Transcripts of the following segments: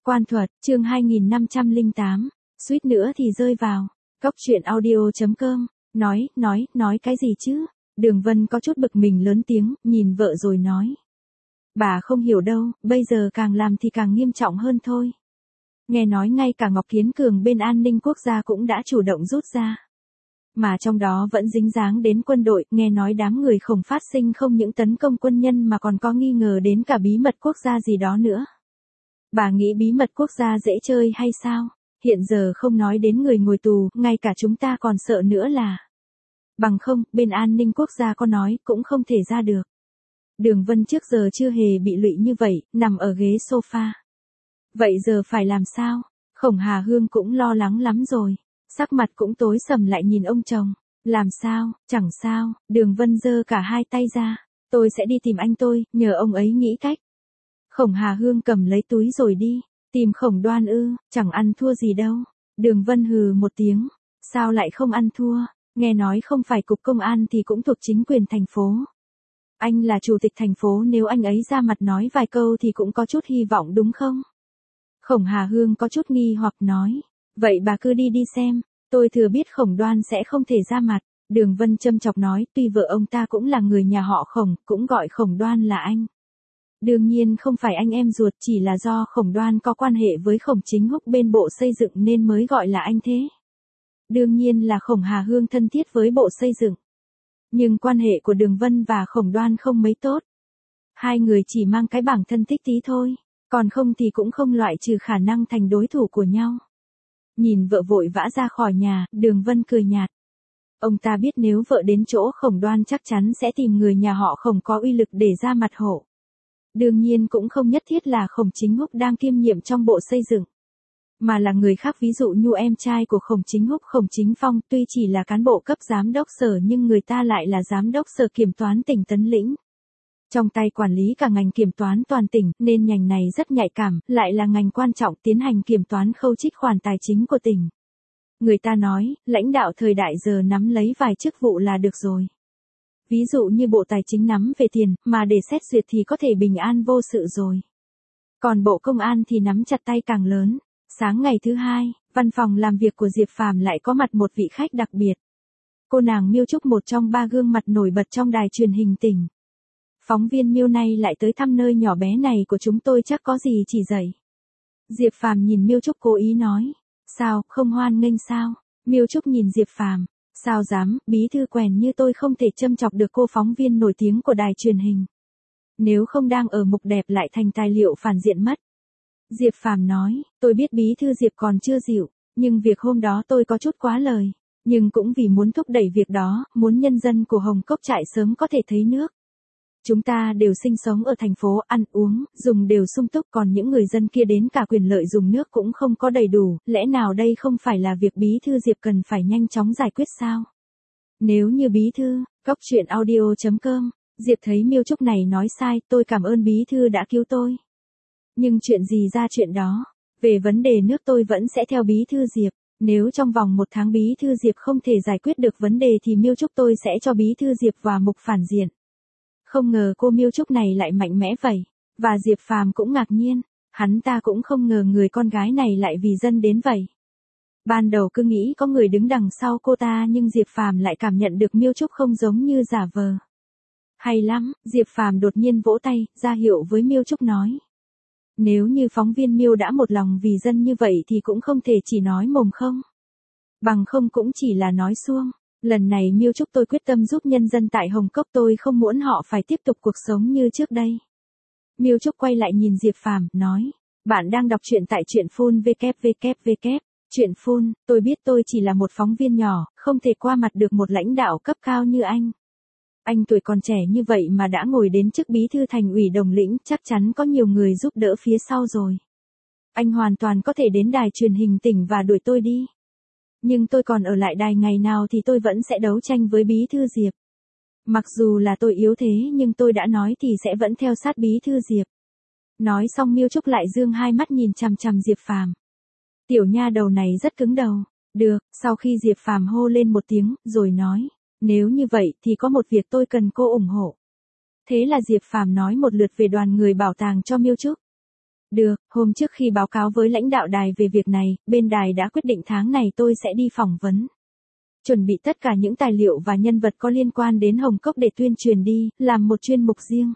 Quan thuật, chương 2508, suýt nữa thì rơi vào. Cóc truyện audio.com, nói cái gì chứ? Đường Vân có chút bực mình lớn tiếng, nhìn vợ rồi nói. Bà không hiểu đâu, bây giờ càng làm thì càng nghiêm trọng hơn thôi. Nghe nói ngay cả Ngọc Kiến Cường bên an ninh quốc gia cũng đã chủ động rút ra. Mà trong đó vẫn dính dáng đến quân đội, nghe nói đám người Khổng phát sinh không những tấn công quân nhân mà còn có nghi ngờ đến cả bí mật quốc gia gì đó nữa. Bà nghĩ bí mật quốc gia dễ chơi hay sao? Hiện giờ không nói đến người ngồi tù, ngay cả chúng ta còn sợ nữa là. Bằng không, bên an ninh quốc gia có nói, cũng không thể ra được. Đường Vân trước giờ chưa hề bị lụy như vậy, nằm ở ghế sofa. Vậy giờ phải làm sao? Khổng Hà Hương cũng lo lắng lắm rồi. Sắc mặt cũng tối sầm lại nhìn ông chồng. Làm sao? Chẳng sao. Đường Vân giơ cả hai tay ra. Tôi sẽ đi tìm anh tôi, nhờ ông ấy nghĩ cách. Khổng Hà Hương cầm lấy túi rồi đi. Tìm Khổng Đoan ư? Chẳng ăn thua gì đâu. Đường Vân hừ một tiếng. Sao lại không ăn thua? Nghe nói không phải cục công an thì cũng thuộc chính quyền thành phố. Anh là chủ tịch thành phố, nếu anh ấy ra mặt nói vài câu thì cũng có chút hy vọng đúng không? Khổng Hà Hương có chút nghi hoặc nói. Vậy bà cứ đi xem. Tôi thừa biết Khổng Đoan sẽ không thể ra mặt. Đường Vân châm chọc nói, tuy vợ ông ta cũng là người nhà họ Khổng, cũng gọi Khổng Đoan là anh. Đương nhiên không phải anh em ruột, chỉ là do Khổng Đoan có quan hệ với Khổng Chính Húc bên Bộ Xây dựng nên mới gọi là anh thế. Đương nhiên là Khổng Hà Hương thân thiết với Bộ Xây dựng. Nhưng quan hệ của Đường Vân và Khổng Đoan không mấy tốt. Hai người chỉ mang cái bảng thân thích tí thôi, còn không thì cũng không loại trừ khả năng thành đối thủ của nhau. Nhìn vợ vội vã ra khỏi nhà, Đường Vân cười nhạt. Ông ta biết nếu vợ đến chỗ Khổng Đoan chắc chắn sẽ tìm người nhà họ Khổng có uy lực để ra mặt hộ. Đương nhiên cũng không nhất thiết là Khổng Chính Húc đang kiêm nhiệm trong Bộ Xây dựng. Mà là người khác, ví dụ như em trai của Khổng Chính Húc, Khổng Chính Phong, tuy chỉ là cán bộ cấp giám đốc sở nhưng người ta lại là giám đốc sở kiểm toán tỉnh Tấn Lĩnh. Trong tay quản lý cả ngành kiểm toán toàn tỉnh, nên ngành này rất nhạy cảm, lại là ngành quan trọng tiến hành kiểm toán khâu trích khoản tài chính của tỉnh. Người ta nói, lãnh đạo thời đại giờ nắm lấy vài chức vụ là được rồi. Ví dụ như Bộ Tài chính nắm về tiền, mà để xét duyệt thì có thể bình an vô sự rồi. Còn Bộ Công an thì nắm chặt tay càng lớn. Sáng ngày thứ hai, văn phòng làm việc của Diệp Phàm lại có mặt một vị khách đặc biệt. Cô nàng Miêu Trúc, một trong ba gương mặt nổi bật trong đài truyền hình tỉnh. Phóng viên Miêu này lại tới thăm nơi nhỏ bé này của chúng tôi, chắc có gì chỉ dạy. Diệp Phàm nhìn Miêu Trúc cố ý nói. Sao, không hoan nghênh sao? Miêu Trúc nhìn Diệp Phàm. Sao dám, bí thư quèn như tôi không thể châm chọc được cô phóng viên nổi tiếng của đài truyền hình. Nếu không đang ở mục đẹp lại thành tài liệu phản diện mất. Diệp Phàm nói, tôi biết bí thư Diệp còn chưa dịu, nhưng việc hôm đó tôi có chút quá lời. Nhưng cũng vì muốn thúc đẩy việc đó, muốn nhân dân của Hồng Cốc Trại sớm có thể thấy nước. Chúng ta đều sinh sống ở thành phố, ăn uống, dùng đều sung túc, còn những người dân kia đến cả quyền lợi dùng nước cũng không có đầy đủ, lẽ nào đây không phải là việc bí thư Diệp cần phải nhanh chóng giải quyết sao? Nếu như bí thư, Cóc truyện audio.com, Diệp thấy Miêu Trúc này nói sai, tôi cảm ơn bí thư đã cứu tôi. Nhưng chuyện gì ra chuyện đó, về vấn đề nước tôi vẫn sẽ theo bí thư Diệp. Nếu trong vòng 1 tháng bí thư Diệp không thể giải quyết được vấn đề thì Miêu Trúc tôi sẽ cho bí thư Diệp vào mục phản diện. Không ngờ cô Miêu Trúc này lại mạnh mẽ vậy. Và Diệp Phàm cũng ngạc nhiên. Hắn ta cũng không ngờ người con gái này lại vì dân đến vậy. Ban đầu cứ nghĩ có người đứng đằng sau cô ta, nhưng Diệp Phàm lại cảm nhận được Miêu Trúc không giống như giả vờ. Hay lắm, Diệp Phàm đột nhiên vỗ tay, ra hiệu với Miêu Trúc nói. Nếu như phóng viên Miêu đã một lòng vì dân như vậy thì cũng không thể chỉ nói mồm không. Bằng không cũng chỉ là nói suông. Lần này Miêu Trúc tôi quyết tâm giúp nhân dân tại Hồng Cốc, tôi không muốn họ phải tiếp tục cuộc sống như trước đây. Miêu Trúc quay lại nhìn Diệp Phàm, nói. Bạn đang đọc truyện tại truyện phun www. Truyện phun, tôi biết tôi chỉ là một phóng viên nhỏ, không thể qua mặt được một lãnh đạo cấp cao như anh. Anh tuổi còn trẻ như vậy mà đã ngồi đến chức bí thư thành ủy Đồng Lĩnh, chắc chắn có nhiều người giúp đỡ phía sau rồi. Anh hoàn toàn có thể đến đài truyền hình tỉnh và đuổi tôi đi. Nhưng tôi còn ở lại đài ngày nào thì tôi vẫn sẽ đấu tranh với bí thư Diệp. Mặc dù là tôi yếu thế nhưng tôi đã nói thì sẽ vẫn theo sát bí thư Diệp. Nói xong Miêu Trúc lại dương hai mắt nhìn chằm chằm Diệp Phàm. Tiểu nha đầu này rất cứng đầu. Được, sau khi Diệp Phàm hô lên một tiếng, rồi nói. Nếu như vậy thì có một việc tôi cần cô ủng hộ. Thế là Diệp Phàm nói một lượt về đoàn người bảo tàng cho Miêu Trúc. Được, hôm trước khi báo cáo với lãnh đạo đài về việc này, bên đài đã quyết định tháng này tôi sẽ đi phỏng vấn. Chuẩn bị tất cả những tài liệu và nhân vật có liên quan đến Hồng Cốc để tuyên truyền đi, làm một chuyên mục riêng.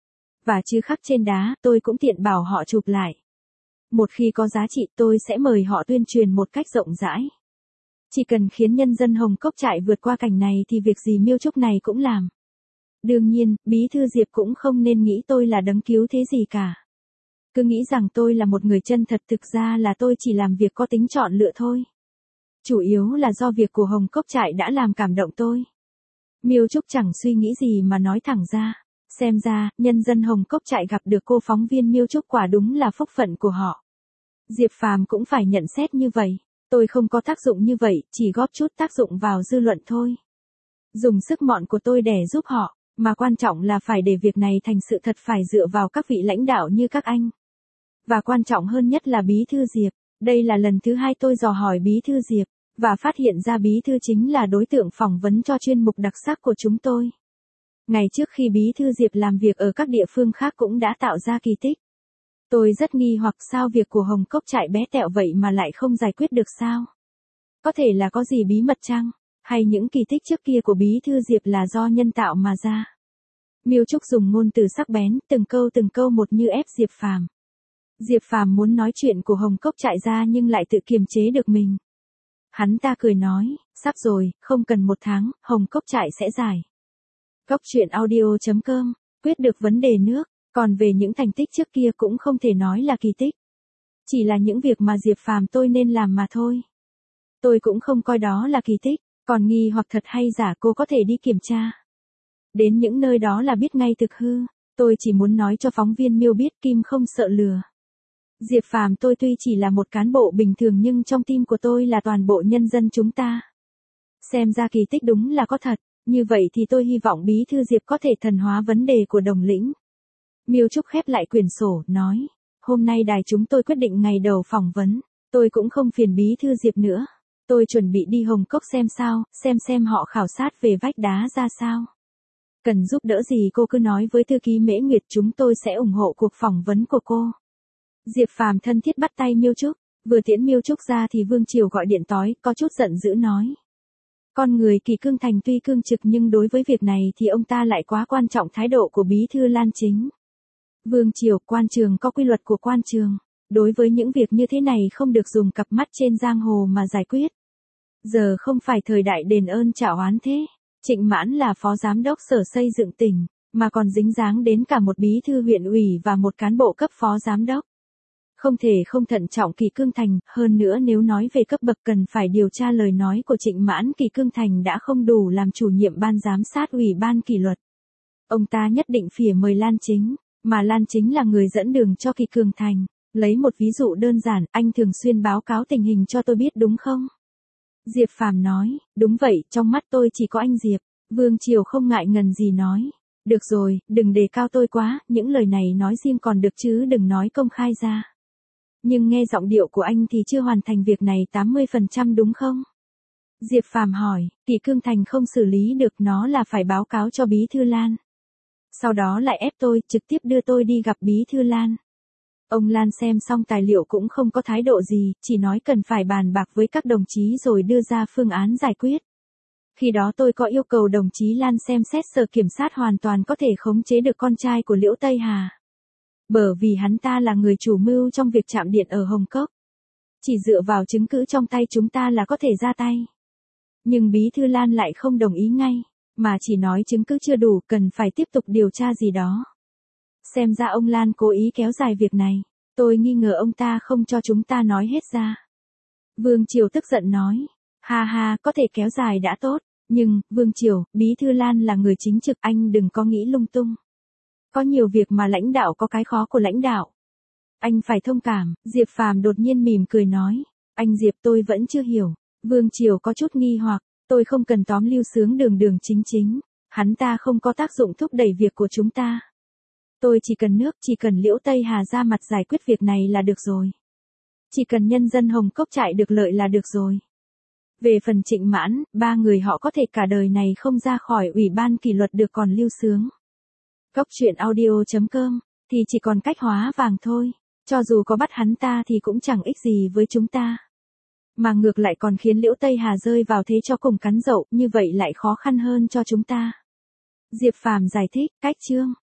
Và chữ khắc trên đá, tôi cũng tiện bảo họ chụp lại. Một khi có giá trị tôi sẽ mời họ tuyên truyền một cách rộng rãi. Chỉ cần khiến nhân dân Hồng Cốc Trại vượt qua cảnh này thì việc gì Miêu Trúc này cũng làm. Đương nhiên, Bí thư Diệp cũng không nên nghĩ tôi là đấng cứu thế gì cả. Cứ nghĩ rằng tôi là một người chân thật, thực ra là tôi chỉ làm việc có tính chọn lựa thôi. Chủ yếu là do việc của Hồng Cốc Trại đã làm cảm động tôi. Miêu Trúc chẳng suy nghĩ gì mà nói thẳng ra. Xem ra, nhân dân Hồng Cốc Trại gặp được cô phóng viên Miêu Trúc quả đúng là phúc phận của họ. Diệp Phàm cũng phải nhận xét như vậy. Tôi không có tác dụng như vậy, chỉ góp chút tác dụng vào dư luận thôi. Dùng sức mọn của tôi để giúp họ, mà quan trọng là phải để việc này thành sự thật, phải dựa vào các vị lãnh đạo như các anh. Và quan trọng hơn nhất là Bí thư Diệp. Đây là lần thứ 2 tôi dò hỏi Bí thư Diệp, và phát hiện ra Bí thư chính là đối tượng phỏng vấn cho chuyên mục đặc sắc của chúng tôi. Ngày trước khi Bí thư Diệp làm việc ở các địa phương khác cũng đã tạo ra kỳ tích. Tôi rất nghi hoặc sao việc của Hồng Cốc Trại bé tẹo vậy mà lại không giải quyết được sao? Có thể là có gì bí mật chăng? Hay những kỳ tích trước kia của Bí thư Diệp là do nhân tạo mà ra? Miêu Trúc dùng ngôn từ sắc bén, từng câu một như ép Diệp Phàm. Diệp Phàm muốn nói chuyện của Hồng Cốc Trại ra nhưng lại tự kiềm chế được mình. Hắn ta cười nói, sắp rồi, không cần 1 tháng, Hồng Cốc Trại sẽ giải. Cốc truyện audio.com, quyết được vấn đề nước, còn về những thành tích trước kia cũng không thể nói là kỳ tích. Chỉ là những việc mà Diệp Phàm tôi nên làm mà thôi. Tôi cũng không coi đó là kỳ tích, còn nghi hoặc thật hay giả cô có thể đi kiểm tra. Đến những nơi đó là biết ngay thực hư, tôi chỉ muốn nói cho phóng viên Miêu biết Kim không sợ lừa. Diệp Phàm tôi tuy chỉ là một cán bộ bình thường nhưng trong tim của tôi là toàn bộ nhân dân chúng ta. Xem ra kỳ tích đúng là có thật, như vậy thì tôi hy vọng Bí thư Diệp có thể thần hóa vấn đề của Đồng Lĩnh. Miêu Trúc khép lại quyển sổ, nói, hôm nay đài chúng tôi quyết định ngày đầu phỏng vấn, tôi cũng không phiền Bí thư Diệp nữa. Tôi chuẩn bị đi Hồng Cốc xem sao, xem họ khảo sát về vách đá ra sao. Cần giúp đỡ gì cô cứ nói với thư ký Mễ Nguyệt, chúng tôi sẽ ủng hộ cuộc phỏng vấn của cô. Diệp Phàm thân thiết bắt tay Miêu Trúc, vừa tiễn Miêu Trúc ra thì Vương Triều gọi điện tới, có chút giận dữ nói. Con người Kỳ Cương Thành tuy cương trực nhưng đối với việc này thì ông ta lại quá quan trọng thái độ của Bí thư Lan Chính. Vương Triều, quan trường có quy luật của quan trường. Đối với những việc như thế này không được dùng cặp mắt trên giang hồ mà giải quyết. Giờ không phải thời đại đền ơn trả oán thế. Trịnh Mãn là phó giám đốc sở xây dựng tỉnh, mà còn dính dáng đến cả một bí thư huyện ủy và một cán bộ cấp phó giám đốc. Không thể không thận trọng Kỳ Cương Thành, hơn nữa nếu nói về cấp bậc cần phải điều tra lời nói của Trịnh Mãn. Kỳ Cương Thành đã không đủ làm chủ nhiệm ban giám sát ủy ban kỷ luật. Ông ta nhất định phỉa mời Lan Chính, mà Lan Chính là người dẫn đường cho Kỳ Cương Thành. Lấy một ví dụ đơn giản, anh thường xuyên báo cáo tình hình cho tôi biết đúng không? Diệp Phàm nói, đúng vậy, trong mắt tôi chỉ có anh Diệp. Vương Triều không ngại ngần gì nói. Được rồi, đừng đề cao tôi quá, những lời này nói riêng còn được chứ đừng nói công khai ra. Nhưng nghe giọng điệu của anh thì chưa hoàn thành việc này 80% đúng không? Diệp Phàm hỏi, Kỳ Cương Thành không xử lý được nó là phải báo cáo cho Bí thư Lan. Sau đó lại ép tôi, trực tiếp đưa tôi đi gặp Bí thư Lan. Ông Lan xem xong tài liệu cũng không có thái độ gì, chỉ nói cần phải bàn bạc với các đồng chí rồi đưa ra phương án giải quyết. Khi đó tôi có yêu cầu đồng chí Lan xem xét Sở Kiểm sát hoàn toàn có thể khống chế được con trai của Liễu Tây Hà. Bởi vì hắn ta là người chủ mưu trong việc chạm điện ở Hồng Cốc. Chỉ dựa vào chứng cứ trong tay chúng ta là có thể ra tay. Nhưng Bí thư Lan lại không đồng ý ngay, mà chỉ nói chứng cứ chưa đủ, cần phải tiếp tục điều tra gì đó. Xem ra ông Lan cố ý kéo dài việc này, tôi nghi ngờ ông ta không cho chúng ta nói hết ra. Vương Triều tức giận nói, ha ha, có thể kéo dài đã tốt, nhưng, Vương Triều, Bí thư Lan là người chính trực, anh đừng có nghĩ lung tung. Có nhiều việc mà lãnh đạo có cái khó của lãnh đạo. Anh phải thông cảm. Diệp Phàm đột nhiên mỉm cười nói, anh Diệp tôi vẫn chưa hiểu. Vương Triều có chút nghi hoặc, tôi không cần tóm Lưu Sướng đường chính. Hắn ta không có tác dụng thúc đẩy việc của chúng ta. Tôi chỉ cần nước, chỉ cần Liễu Tây Hà ra mặt giải quyết việc này là được rồi. Chỉ cần nhân dân Hồng Cốc Trại được lợi là được rồi. Về phần Trịnh Mãn, 3 người họ có thể cả đời này không ra khỏi ủy ban kỷ luật được, còn Lưu Sướng. Cốc truyện audio.com thì chỉ còn cách hóa vàng thôi. Cho dù có bắt hắn ta thì cũng chẳng ích gì với chúng ta. Mà ngược lại còn khiến Liễu Tây Hà rơi vào thế cho cùng cắn dậu, như vậy lại khó khăn hơn cho chúng ta. Diệp Phàm giải thích, cách chương.